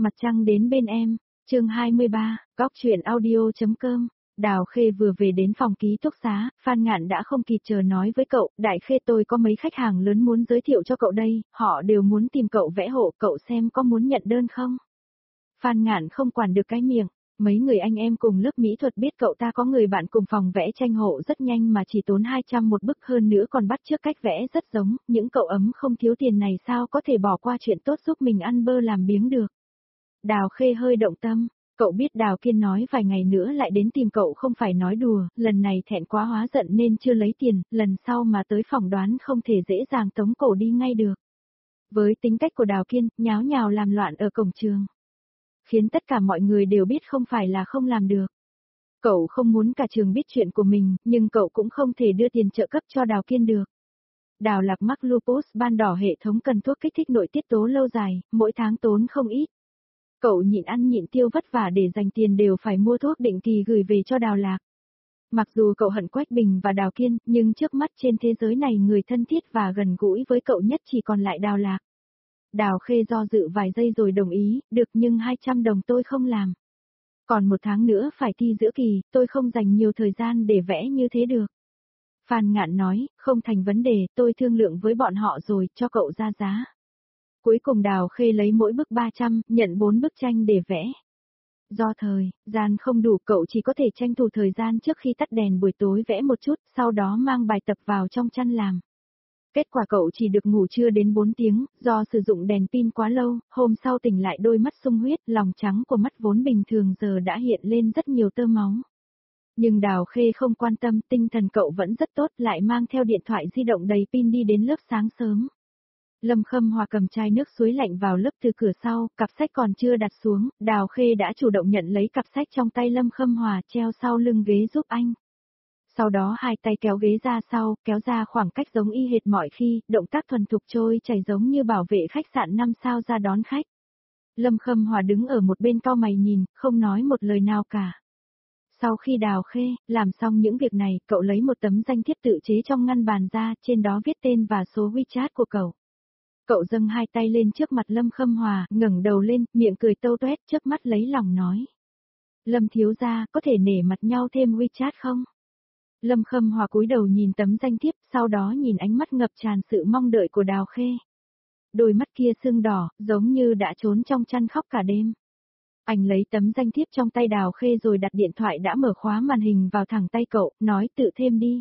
Mặt trăng đến bên em, chương 23, góc truyện audio.com. Đào Khê vừa về đến phòng ký túc xá, Phan Ngạn đã không kịp chờ nói với cậu, Đại Khê tôi có mấy khách hàng lớn muốn giới thiệu cho cậu đây, họ đều muốn tìm cậu vẽ hộ, cậu xem có muốn nhận đơn không? Phan Ngạn không quản được cái miệng, mấy người anh em cùng lớp mỹ thuật biết cậu ta có người bạn cùng phòng vẽ tranh hộ rất nhanh mà chỉ tốn 200 một bức, hơn nữa còn bắt chước cách vẽ rất giống, những cậu ấm không thiếu tiền này sao có thể bỏ qua chuyện tốt giúp mình ăn bơ làm biếng được. Đào Khê hơi động tâm, cậu biết Đào Kiên nói vài ngày nữa lại đến tìm cậu không phải nói đùa, lần này thẹn quá hóa giận nên chưa lấy tiền, lần sau mà tới phỏng đoán không thể dễ dàng tống cổ đi ngay được. Với tính cách của Đào Kiên, nháo nhào làm loạn ở cổng trường, khiến tất cả mọi người đều biết không phải là không làm được. Cậu không muốn cả trường biết chuyện của mình, nhưng cậu cũng không thể đưa tiền trợ cấp cho Đào Kiên được. Đào Lạc mắc lupus ban đỏ, hệ thống cần thuốc kích thích nội tiết tố lâu dài, mỗi tháng tốn không ít. Cậu nhịn ăn nhịn tiêu vất vả để dành tiền đều phải mua thuốc định kỳ gửi về cho Đào Lạc. Mặc dù cậu hận Quách Bình và Đào Kiên, nhưng trước mắt trên thế giới này người thân thiết và gần gũi với cậu nhất chỉ còn lại Đào Lạc. Đào Khê do dự vài giây rồi đồng ý, được, nhưng 200 đồng tôi không làm. Còn 1 tháng nữa phải thi giữa kỳ, tôi không dành nhiều thời gian để vẽ như thế được. Phan Ngạn nói, không thành vấn đề, tôi thương lượng với bọn họ rồi, cho cậu ra giá. Cuối cùng Đào Khê lấy mỗi bức 300, nhận 4 bức tranh để vẽ. Do thời gian không đủ, cậu chỉ có thể tranh thủ thời gian trước khi tắt đèn buổi tối vẽ một chút, sau đó mang bài tập vào trong chăn làm. Kết quả cậu chỉ được ngủ trưa đến 4 tiếng, do sử dụng đèn pin quá lâu, hôm sau tỉnh lại đôi mắt sung huyết, lòng trắng của mắt vốn bình thường giờ đã hiện lên rất nhiều tơ máu. Nhưng Đào Khê không quan tâm, tinh thần cậu vẫn rất tốt, lại mang theo điện thoại di động đầy pin đi đến lớp sáng sớm. Lâm Khâm Hòa cầm chai nước suối lạnh vào lớp từ cửa sau, cặp sách còn chưa đặt xuống, Đào Khê đã chủ động nhận lấy cặp sách trong tay Lâm Khâm Hòa treo sau lưng ghế giúp anh. Sau đó hai tay kéo ghế ra sau, kéo ra khoảng cách giống y hệt mọi khi, động tác thuần thục trôi chảy giống như bảo vệ khách sạn 5 sao ra đón khách. Lâm Khâm Hòa đứng ở một bên cau mày nhìn, không nói một lời nào cả. Sau khi Đào Khê làm xong những việc này, cậu lấy một tấm danh thiếp tự chế trong ngăn bàn ra, trên đó viết tên và số WeChat của cậu. Cậu dâng hai tay lên trước mặt Lâm Khâm Hòa, ngẩng đầu lên, miệng cười tâu tuét, chớp mắt lấy lòng nói. Lâm thiếu gia, có thể nể mặt nhau thêm WeChat không? Lâm Khâm Hòa cúi đầu nhìn tấm danh thiếp, sau đó nhìn ánh mắt ngập tràn sự mong đợi của Đào Khê. Đôi mắt kia sưng đỏ, giống như đã trốn trong chăn khóc cả đêm. Anh lấy tấm danh thiếp trong tay Đào Khê rồi đặt điện thoại đã mở khóa màn hình vào thẳng tay cậu, nói tự thêm đi.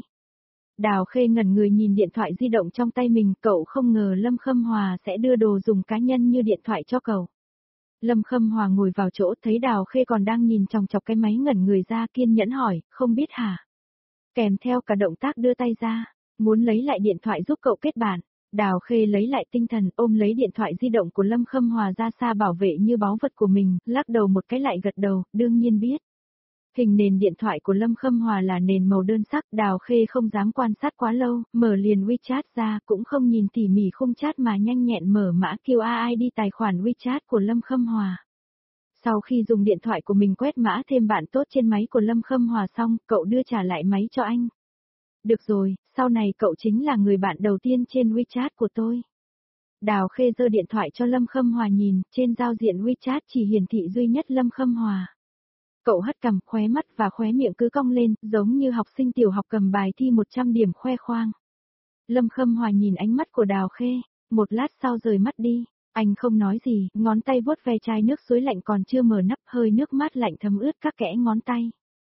Đào Khê ngẩn người nhìn điện thoại di động trong tay mình, cậu không ngờ Lâm Khâm Hòa sẽ đưa đồ dùng cá nhân như điện thoại cho cậu. Lâm Khâm Hòa ngồi vào chỗ thấy Đào Khê còn đang nhìn chòng chọc cái máy, ngẩn người ra, kiên nhẫn hỏi, không biết hả? Kèm theo cả động tác đưa tay ra, muốn lấy lại điện thoại giúp cậu kết bạn. Đào Khê lấy lại tinh thần, ôm lấy điện thoại di động của Lâm Khâm Hòa ra xa bảo vệ như báu vật của mình, lắc đầu một cái lại gật đầu, đương nhiên biết. Hình nền điện thoại của Lâm Khâm Hòa là nền màu đơn sắc, Đào Khê không dám quan sát quá lâu, mở liền WeChat ra, cũng không nhìn tỉ mỉ khung chat mà nhanh nhẹn mở mã QR ID tài khoản WeChat của Lâm Khâm Hòa. Sau khi dùng điện thoại của mình quét mã thêm bạn tốt trên máy của Lâm Khâm Hòa xong, cậu đưa trả lại máy cho anh. Được rồi, sau này cậu chính là người bạn đầu tiên trên WeChat của tôi. Đào Khê giơ điện thoại cho Lâm Khâm Hòa nhìn, trên giao diện WeChat chỉ hiển thị duy nhất Lâm Khâm Hòa. Cậu hất cằm, khóe mắt và khóe miệng cứ cong lên, giống như học sinh tiểu học cầm bài thi 100 điểm khoe khoang. Lâm Khâm Hòa nhìn ánh mắt của Đào Khê, một lát sau rời mắt đi. Anh không nói gì, ngón tay vuốt ve chai nước suối lạnh còn chưa mở nắp, hơi nước mát lạnh thấm ướt các kẽ ngón tay.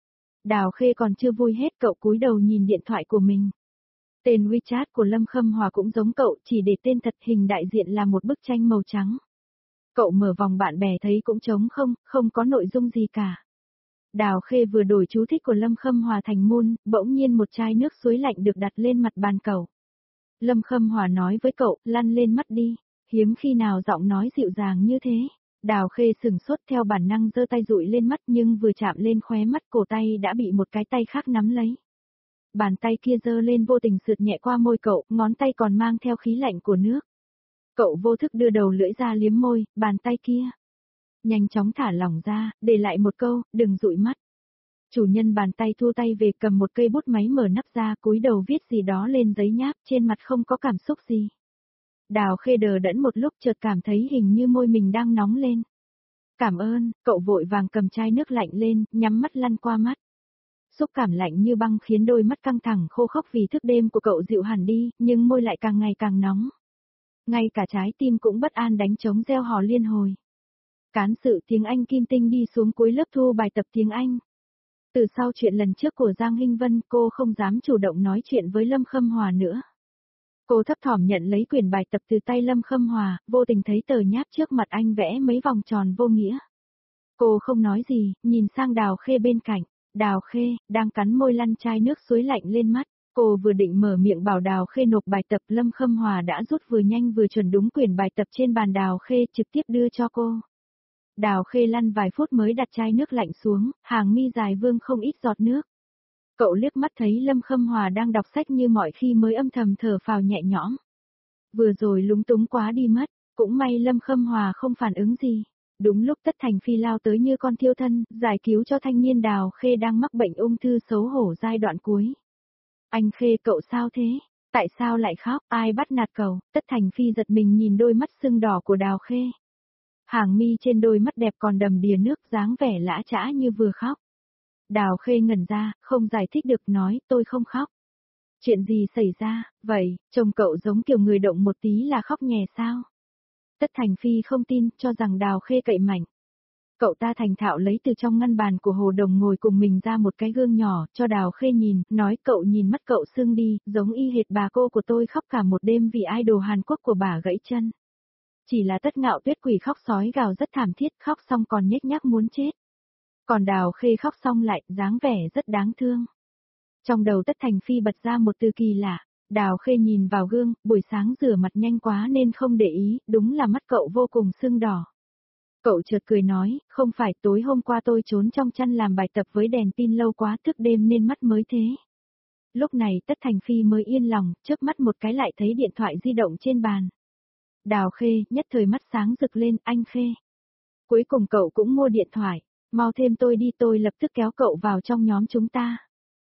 Đào Khê còn chưa vui hết, cậu cúi đầu nhìn điện thoại của mình. Tên WeChat của Lâm Khâm Hòa cũng giống cậu, chỉ để tên thật, hình đại diện là một bức tranh màu trắng. Cậu mở vòng bạn bè thấy cũng trống không, không có nội dung gì cả. Đào Khê vừa đổi chú thích của Lâm Khâm Hòa thành môn, bỗng nhiên một chai nước suối lạnh được đặt lên mặt bàn cậu. Lâm Khâm Hòa nói với cậu, lăn lên mắt đi. Hiếm khi nào giọng nói dịu dàng như thế. Đào Khê sừng sốt, theo bản năng giơ tay dụi lên mắt, nhưng vừa chạm lên khóe mắt cổ tay đã bị một cái tay khác nắm lấy. Bàn tay kia giơ lên vô tình sượt nhẹ qua môi cậu, ngón tay còn mang theo khí lạnh của nước. Cậu vô thức đưa đầu lưỡi ra liếm môi, bàn tay kia nhanh chóng thả lỏng ra, để lại một câu, đừng dụi mắt. Chủ nhân bàn tay thu tay về, cầm một cây bút máy mở nắp ra, cúi đầu viết gì đó lên giấy nháp, trên mặt không có cảm xúc gì. Đào Khê đờ đẫn một lúc, chợt cảm thấy hình như môi mình đang nóng lên. Cảm ơn, cậu vội vàng cầm chai nước lạnh lên, nhắm mắt lăn qua mắt. Xúc cảm lạnh như băng khiến đôi mắt căng thẳng khô khốc vì thức đêm của cậu dịu hẳn đi, nhưng môi lại càng ngày càng nóng. Ngay cả trái tim cũng bất an đánh trống reo hò liên hồi. Cán sự tiếng Anh Kim Tinh đi xuống cuối lớp thu bài tập tiếng Anh. Từ sau chuyện lần trước của Giang Hinh Vân, cô không dám chủ động nói chuyện với Lâm Khâm Hòa nữa. Cô thấp thỏm nhận lấy quyển bài tập từ tay Lâm Khâm Hòa, vô tình thấy tờ nháp trước mặt anh vẽ mấy vòng tròn vô nghĩa. Cô không nói gì, nhìn sang Đào Khê bên cạnh. Đào Khê, đang cắn môi lăn chai nước suối lạnh lên mắt. Cô vừa định mở miệng bảo Đào Khê nộp bài tập, Lâm Khâm Hòa đã rút vừa nhanh vừa chuẩn đúng quyển bài tập trên bàn Đào Khê trực tiếp đưa cho cô. Đào Khê lăn vài phút mới đặt chai nước lạnh xuống, hàng mi dài vương không ít giọt nước. Cậu liếc mắt thấy Lâm Khâm Hòa đang đọc sách như mọi khi mới âm thầm thở phào nhẹ nhõm. Vừa rồi lúng túng quá đi mất, cũng may Lâm Khâm Hòa không phản ứng gì. Đúng lúc Tất Thành Phi lao tới như con thiêu thân, giải cứu cho thanh niên Đào Khê đang mắc bệnh ung thư xấu hổ giai đoạn cuối. Anh Khê, cậu sao thế? Tại sao lại khóc? Ai bắt nạt cậu? Tất Thành Phi giật mình nhìn đôi mắt sưng đỏ của Đào Khê. Hàng mi trên đôi mắt đẹp còn đầm đìa nước, dáng vẻ lã chã như vừa khóc. Đào Khê ngẩn ra, không giải thích được, nói, tôi không khóc. Chuyện gì xảy ra, vậy, chồng cậu giống kiểu người động một tí là khóc nhè sao? Tất Thành Phi không tin, cho rằng Đào Khê cậy mạnh. Cậu ta thành thạo lấy từ trong ngăn bàn của Hồ Đồng ngồi cùng mình ra một cái gương nhỏ, cho Đào Khê nhìn, nói, cậu nhìn mắt cậu sưng đi, giống y hệt bà cô của tôi khóc cả một đêm vì idol Hàn Quốc của bà gãy chân. Chỉ là Tất Ngạo Tuyết quỷ khóc sói gào rất thảm thiết, khóc xong còn nhếch nhác muốn chết. Còn Đào Khê khóc xong lại, dáng vẻ rất đáng thương. Trong đầu Tất Thành Phi bật ra một từ kỳ lạ. Đào Khê nhìn vào gương, buổi sáng rửa mặt nhanh quá nên không để ý, đúng là mắt cậu vô cùng sưng đỏ. Cậu chợt cười nói, không phải, tối hôm qua tôi trốn trong chăn làm bài tập với đèn pin lâu quá, thức đêm nên mắt mới thế. Lúc này Tất Thành Phi mới yên lòng, chớp mắt một cái lại thấy điện thoại di động trên bàn. Đào Khê, nhất thời mắt sáng rực lên, anh Khê. Cuối cùng cậu cũng mua điện thoại, mau thêm tôi đi, tôi lập tức kéo cậu vào trong nhóm chúng ta.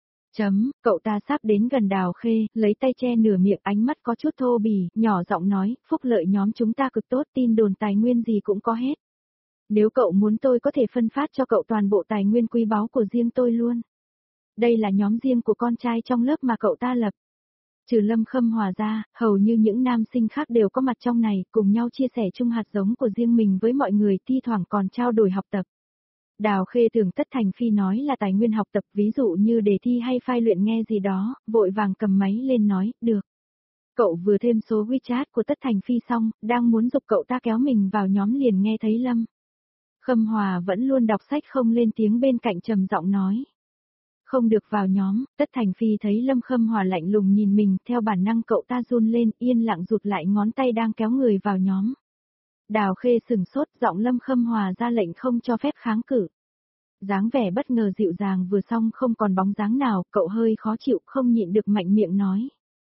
Cậu ta sắp đến gần Đào Khê, lấy tay che nửa miệng, ánh mắt có chút thô bỉ, nhỏ giọng nói, phúc lợi nhóm chúng ta cực tốt, tin đồn tài nguyên gì cũng có hết. Nếu cậu muốn tôi có thể phân phát cho cậu toàn bộ tài nguyên quý báu của riêng tôi luôn. Đây là nhóm riêng của con trai trong lớp mà cậu ta lập. Trừ Lâm Khâm Hòa ra, hầu như những nam sinh khác đều có mặt trong này, cùng nhau chia sẻ chung hạt giống của riêng mình với mọi người, thi thoảng còn trao đổi học tập. Đào Khê tưởng Tất Thành Phi nói là tài nguyên học tập, ví dụ như đề thi hay file luyện nghe gì đó, vội vàng cầm máy lên nói, được. Cậu vừa thêm số WeChat của Tất Thành Phi xong, đang muốn giục cậu ta kéo mình vào nhóm liền nghe thấy Lâm Khâm Hòa vẫn luôn đọc sách không lên tiếng bên cạnh trầm giọng nói. Không được vào nhóm. Tất Thành Phi thấy Lâm Khâm Hòa lạnh lùng nhìn mình, theo bản năng cậu ta run lên, yên lặng rụt lại ngón tay đang kéo người vào nhóm. Đào Khê sừng sốt, giọng Lâm Khâm Hòa ra lệnh không cho phép kháng cự. Dáng vẻ bất ngờ dịu dàng vừa xong không còn bóng dáng nào, cậu hơi khó chịu, không nhịn được mạnh miệng nói.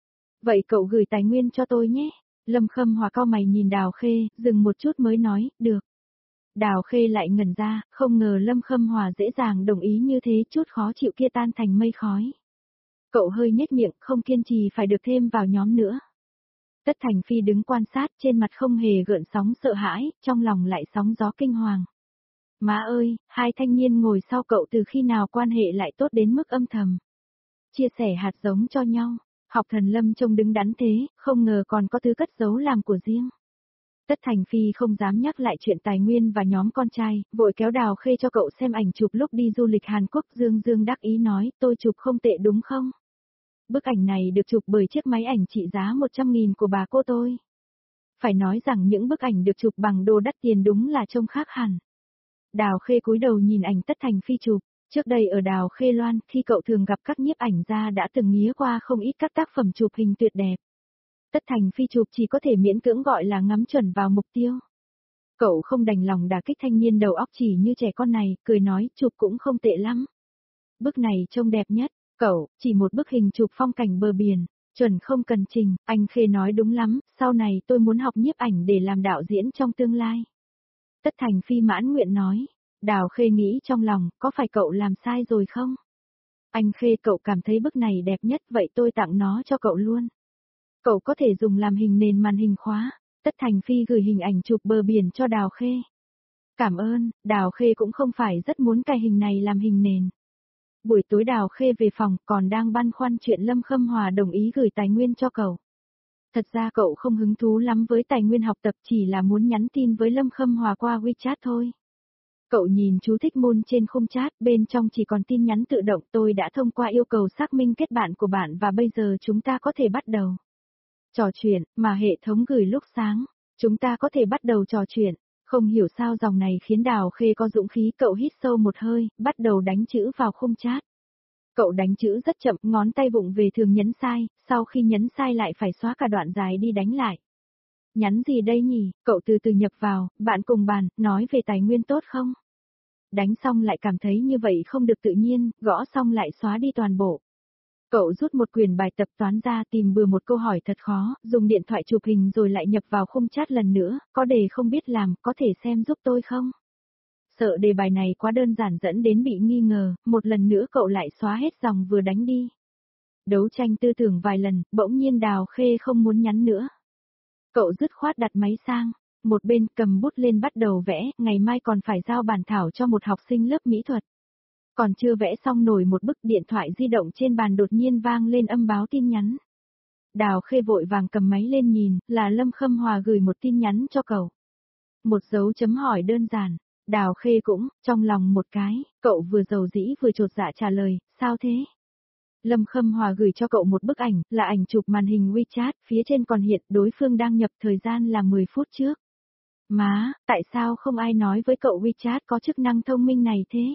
Vậy cậu gửi tài nguyên cho tôi nhé. Lâm Khâm Hòa cau mày nhìn Đào Khê, dừng một chút mới nói, được. Đào Khê lại ngẩn ra, không ngờ Lâm Khâm Hòa dễ dàng đồng ý như thế, chút khó chịu kia tan thành mây khói. Cậu hơi nhếch miệng, không kiên trì phải được thêm vào nhóm nữa. Tất Thành Phi đứng quan sát, trên mặt không hề gợn sóng sợ hãi, trong lòng lại sóng gió kinh hoàng. Má ơi, hai thanh niên ngồi sau cậu từ khi nào quan hệ lại tốt đến mức âm thầm. Chia sẻ hạt giống cho nhau, học thần Lâm trông đứng đắn thế, không ngờ còn có thứ cất giấu làm của riêng. Tất Thành Phi không dám nhắc lại chuyện tài nguyên và nhóm con trai, vội kéo Đào Khê cho cậu xem ảnh chụp lúc đi du lịch Hàn Quốc, dương dương đắc ý nói, tôi chụp không tệ đúng không? Bức ảnh này được chụp bởi chiếc máy ảnh trị giá 100.000 của bà cô tôi. Phải nói rằng những bức ảnh được chụp bằng đồ đắt tiền đúng là trông khác hẳn. Đào Khê cúi đầu nhìn ảnh Tất Thành Phi chụp, trước đây ở Đào Khê Loan, khi cậu thường gặp các nhiếp ảnh gia đã từng nghía qua không ít các tác phẩm chụp hình tuyệt đẹp. Tất Thành Phi chụp chỉ có thể miễn cưỡng gọi là ngắm chuẩn vào mục tiêu. Cậu không đành lòng đả kích thanh niên đầu óc chỉ như trẻ con này, cười nói, chụp cũng không tệ lắm. Bức này trông đẹp nhất, cậu, chỉ một bức hình chụp phong cảnh bờ biển, chuẩn không cần trình, anh Khê nói đúng lắm, sau này tôi muốn học nhiếp ảnh để làm đạo diễn trong tương lai. Tất Thành Phi mãn nguyện nói, Đào Khê nghĩ trong lòng, có phải cậu làm sai rồi không? Anh Khê, cậu cảm thấy bức này đẹp nhất, vậy tôi tặng nó cho cậu luôn. Cậu có thể dùng làm hình nền màn hình khóa. Tất Thành Phi gửi hình ảnh chụp bờ biển cho Đào Khê. Cảm ơn, Đào Khê cũng không phải rất muốn cài hình này làm hình nền. Buổi tối Đào Khê về phòng còn đang băn khoăn chuyện Lâm Khâm Hòa đồng ý gửi tài nguyên cho cậu. Thật ra cậu không hứng thú lắm với tài nguyên học tập, chỉ là muốn nhắn tin với Lâm Khâm Hòa qua WeChat thôi. Cậu nhìn chú thích môn trên khung chat, bên trong chỉ còn tin nhắn tự động, tôi đã thông qua yêu cầu xác minh kết bạn của bạn và bây giờ chúng ta có thể bắt đầu trò chuyện, mà hệ thống gửi lúc sáng. Chúng ta có thể bắt đầu trò chuyện. Không hiểu sao dòng này khiến Đào Khê có dũng khí, cậu hít sâu một hơi, bắt đầu đánh chữ vào khung chat. Cậu đánh chữ rất chậm, ngón tay vụng về thường nhấn sai, sau khi nhấn sai lại phải xóa cả đoạn dài đi đánh lại. Nhắn gì đây nhỉ, cậu từ từ nhập vào, bạn cùng bàn, nói về tài nguyên tốt không? Đánh xong lại cảm thấy như vậy không được tự nhiên, gõ xong lại xóa đi toàn bộ. Cậu rút một quyển bài tập toán ra, tìm bừa một câu hỏi thật khó, dùng điện thoại chụp hình rồi lại nhập vào khung chat lần nữa, có đề không biết làm, có thể xem giúp tôi không? Sợ đề bài này quá đơn giản dẫn đến bị nghi ngờ, một lần nữa cậu lại xóa hết dòng vừa đánh đi. Đấu tranh tư tưởng vài lần, bỗng nhiên Đào Khê không muốn nhắn nữa. Cậu dứt khoát đặt máy sang, một bên cầm bút lên bắt đầu vẽ, ngày mai còn phải giao bản thảo cho một học sinh lớp mỹ thuật. Còn chưa vẽ xong nổi một bức, điện thoại di động trên bàn đột nhiên vang lên âm báo tin nhắn. Đào Khê vội vàng cầm máy lên nhìn, là Lâm Khâm Hòa gửi một tin nhắn cho cậu. Một dấu chấm hỏi đơn giản, Đào Khê cũng, trong lòng một cái, cậu vừa giàu dĩ vừa chột dạ trả lời, sao thế? Lâm Khâm Hòa gửi cho cậu một bức ảnh, là ảnh chụp màn hình WeChat, phía trên còn hiện đối phương đang nhập thời gian là 10 phút trước. Má, tại sao không ai nói với cậu WeChat có chức năng thông minh này thế?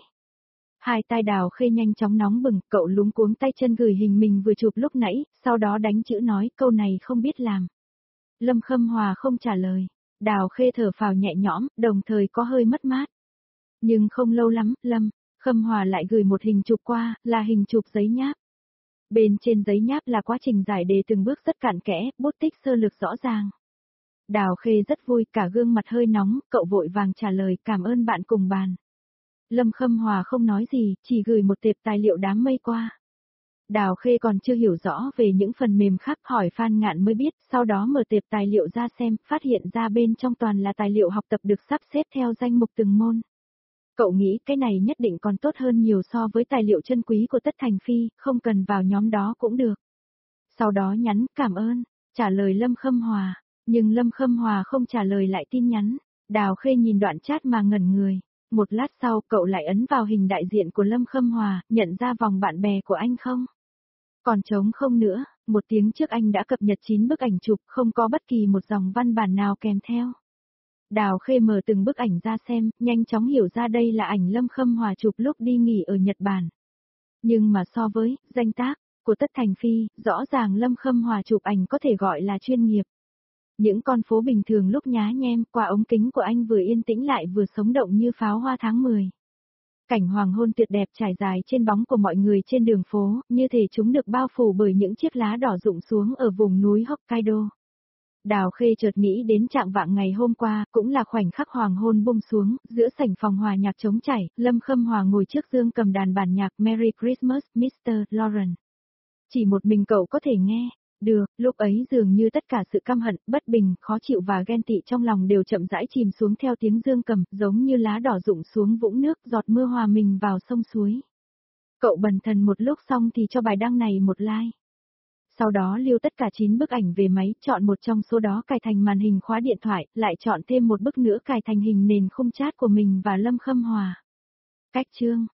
Hai tai Đào Khê nhanh chóng nóng bừng, cậu luống cuống tay chân gửi hình mình vừa chụp lúc nãy, sau đó đánh chữ nói câu này không biết làm. Lâm Khâm Hòa không trả lời. Đào Khê thở phào nhẹ nhõm, đồng thời có hơi mất mát. Nhưng không lâu lắm, Lâm Khâm Hòa lại gửi một hình chụp qua, là hình chụp giấy nháp. Bên trên giấy nháp là quá trình giải đề từng bước rất cặn kẽ, bút tích sơ lược rõ ràng. Đào Khê rất vui, cả gương mặt hơi nóng, cậu vội vàng trả lời cảm ơn bạn cùng bàn. Lâm Khâm Hòa không nói gì, chỉ gửi một tệp tài liệu đám mây qua. Đào Khê còn chưa hiểu rõ về những phần mềm khác, hỏi Phan Ngạn mới biết, sau đó mở tệp tài liệu ra xem, phát hiện ra bên trong toàn là tài liệu học tập được sắp xếp theo danh mục từng môn. Cậu nghĩ cái này nhất định còn tốt hơn nhiều so với tài liệu chân quý của Tất Thành Phi, không cần vào nhóm đó cũng được. Sau đó nhắn cảm ơn, trả lời Lâm Khâm Hòa, nhưng Lâm Khâm Hòa không trả lời lại tin nhắn. Đào Khê nhìn đoạn chat mà ngẩn người. Một lát sau cậu lại ấn vào hình đại diện của Lâm Khâm Hòa, nhận ra vòng bạn bè của anh không? Còn trống không nữa, một tiếng trước anh đã cập nhật 9 bức ảnh chụp, không có bất kỳ một dòng văn bản nào kèm theo. Đào Khê mở từng bức ảnh ra xem, nhanh chóng hiểu ra đây là ảnh Lâm Khâm Hòa chụp lúc đi nghỉ ở Nhật Bản. Nhưng mà so với danh tác của Tất Thành Phi, rõ ràng Lâm Khâm Hòa chụp ảnh có thể gọi là chuyên nghiệp. Những con phố bình thường lúc nhá nhem, qua ống kính của anh vừa yên tĩnh lại vừa sống động như pháo hoa tháng 10. Cảnh hoàng hôn tuyệt đẹp trải dài trên bóng của mọi người trên đường phố, như thể chúng được bao phủ bởi những chiếc lá đỏ rụng xuống ở vùng núi Hokkaido. Đào Khê chợt nghĩ đến trạng vạng ngày hôm qua, cũng là khoảnh khắc hoàng hôn buông xuống, giữa sảnh phòng hòa nhạc trống chảy, Lâm Khâm Hòa ngồi trước giường cầm đàn bản nhạc Merry Christmas, Mr. Lawrence. Chỉ một mình cậu có thể nghe. Được, lúc ấy dường như tất cả sự căm hận, bất bình, khó chịu và ghen tị trong lòng đều chậm rãi chìm xuống theo tiếng dương cầm, giống như lá đỏ rụng xuống vũng nước, giọt mưa hòa mình vào sông suối. Cậu bần thần một lúc xong thì cho bài đăng này một like. Sau đó lưu tất cả 9 bức ảnh về máy, chọn một trong số đó cài thành màn hình khóa điện thoại, lại chọn thêm một bức nữa cài thành hình nền khung chat của mình và Lâm Khâm Hòa. Cách chương